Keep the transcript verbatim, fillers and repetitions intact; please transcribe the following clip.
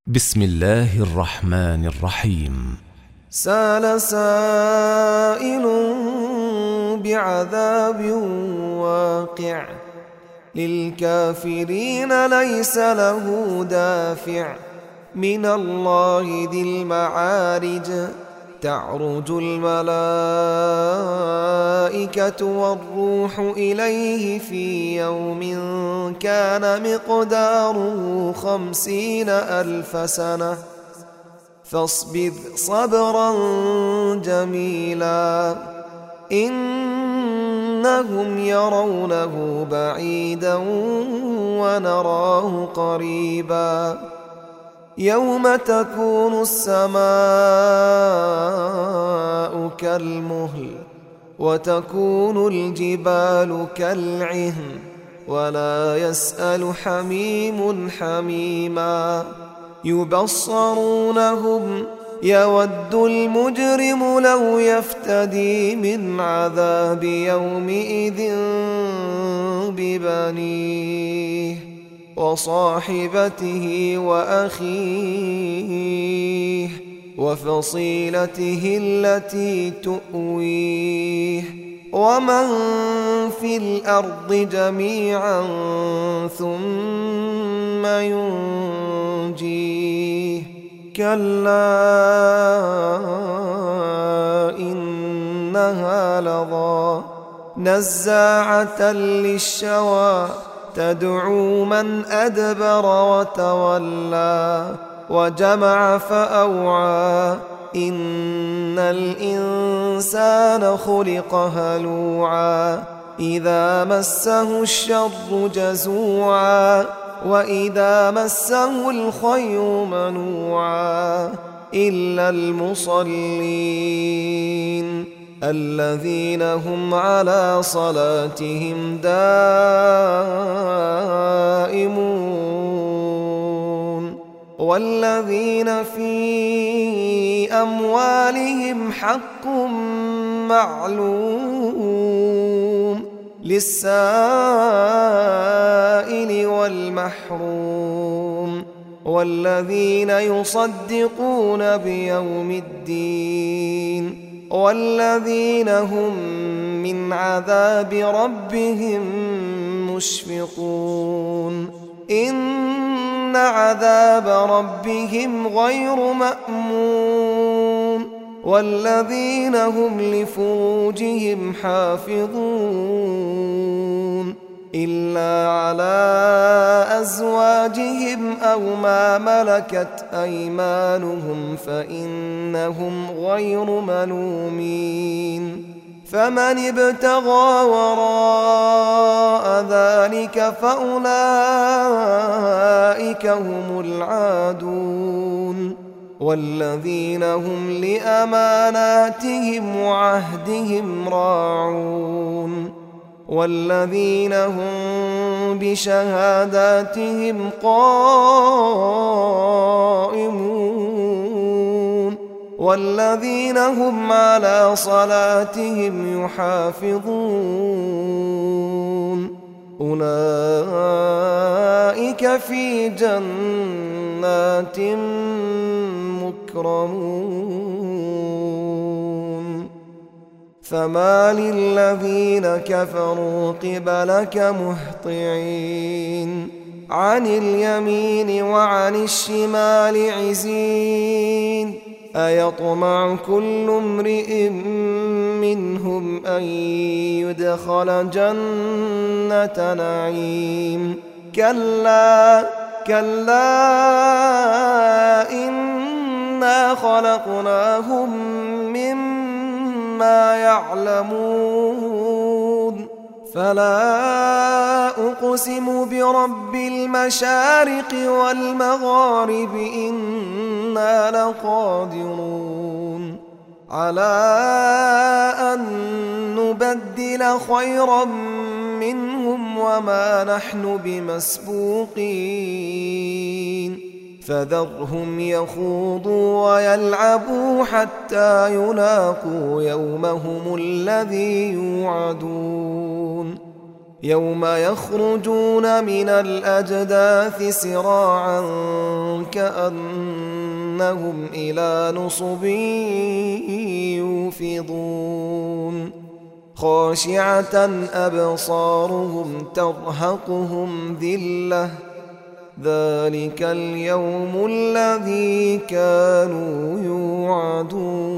بسم الله الرحمن الرحيم. سأل سائل بعذاب واقع للكافرين ليس له دافع من الله ذي المعارج تعرج الملائكة والروح إليه في يوم كان مقداره خمسين ألف سنة فاصبر صبرا جميلا إنهم يرونه بعيدا ونراه قريبا يوم تكون السماء كالمهل وتكون الجبال كالعهن ولا يسأل حميم حميما يبصرونهم يود المجرم لو يفتدي من عذاب يومئذ ببنيه وصاحبته وأخيه وفصيلته التي تؤويه ومن في الأرض جميعا ثم ينجيه كلا إنها لظى نزاعة للشوى تدعو من أدبر وتولى وجمع فأوعى إن الإنسان خلق هلوعا إذا مسه الشر جزوعا وإذا مسه الخير منوعا إلا المصلين الذين هم على صلاتهم دائمون والذين في أموالهم حق معلوم للسائل والمحروم والذين يصدقون بيوم الدين والذين هم من عذاب ربهم مشفقون إن عذاب ربهم غير مأمون والذين هم لفروجهم حافظون إلا على أزواجهم أو ما ملكت أيمانهم فإنهم غير ملومين فمن ابتغى وراء ذلك فأولئك هم العادون والذين هم لأماناتهم وعهدهم راعون والذين هم بشهاداتهم قائمون والذين هم على صلاتهم يحافظون أولئك في جنات مكرمون فما للذين كفروا قبلك مهطعين عن اليمين وعن الشمال عزين أيطمع كل امرئ منهم أن يدخل جنة نعيم كلا كلا إنا خلقناهم مما يعلمون فلا أقسم برب المشارق والمغارب إنا لقادرون على أن نبدل خيرا منهم وما نحن بمسبوقين فذرهم يخوضوا ويلعبوا حتى يلاقوا يومهم الذي يوعدون يوم يخرجون من الأجداث سراعا كأنهم إلى نصب يوفضون خاشعة أبصارهم ترهقهم ذلة ذلك اليوم الذي كانوا يوعدون